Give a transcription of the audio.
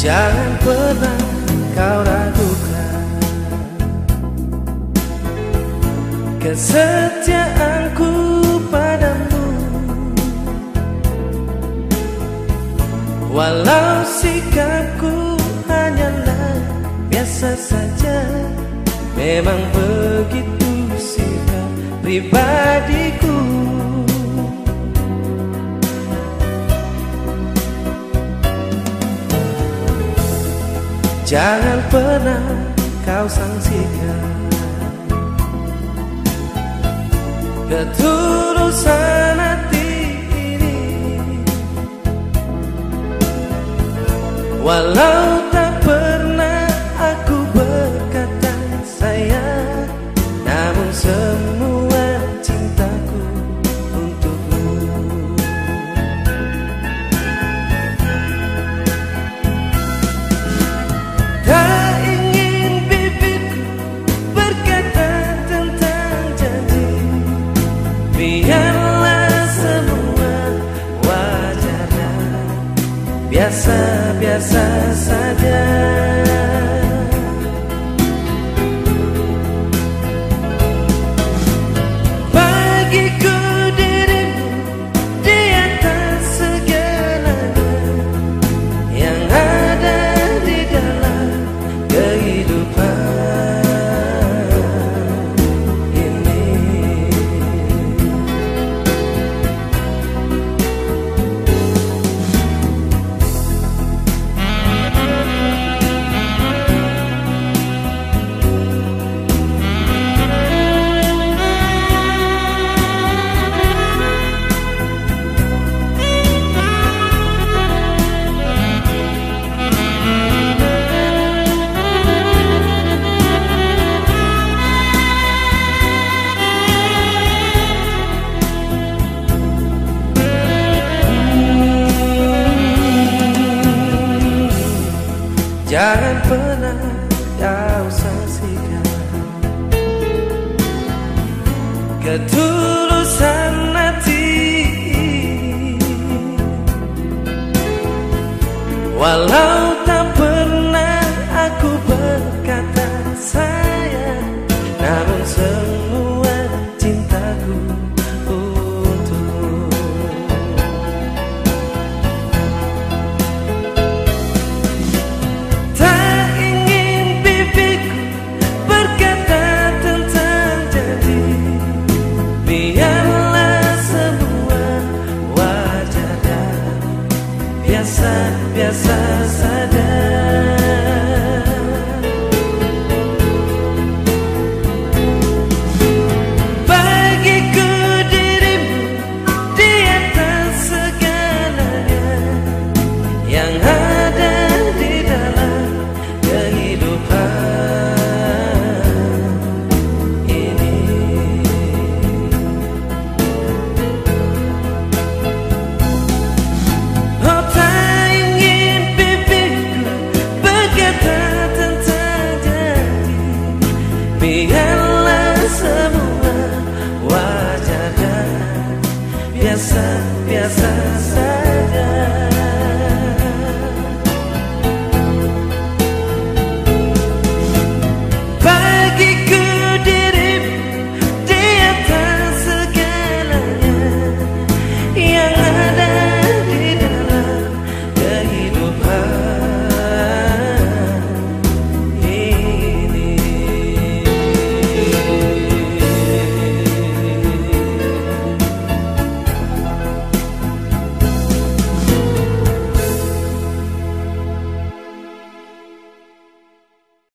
Jangan pernah kau ragukan kesetiaanku padamu, walau sikapku hanyalah biasa saja. Memang begitu sikap pribadiku. Jangan pernah kau sangsikan ketulusan hati ini, walau tak pernah aku berkata sayang, namun semua cintaku untukmu. Tak ingin bibirku berkata tentang janji, biarlah semua wajar dan biasa-biasa saja. Bagiku dirimu di atas segalanya yang ada di dalam kehidupan ini. Jangan pernah kau sangsikan ketulusan hati, walau tak pernah aku berkata sayang, namun semua cintaku untukmu. Tak ingin bibirku berkata tentang janji, biarlah semua wajar dan biasa-biasa saja. Bagiku dirimu di atas segalanya yang ada di dalam kehidupan ini. Oh, tak ingin bibirku berkata tentang janji, biarlah semua wajar dan biasa-biasa saja.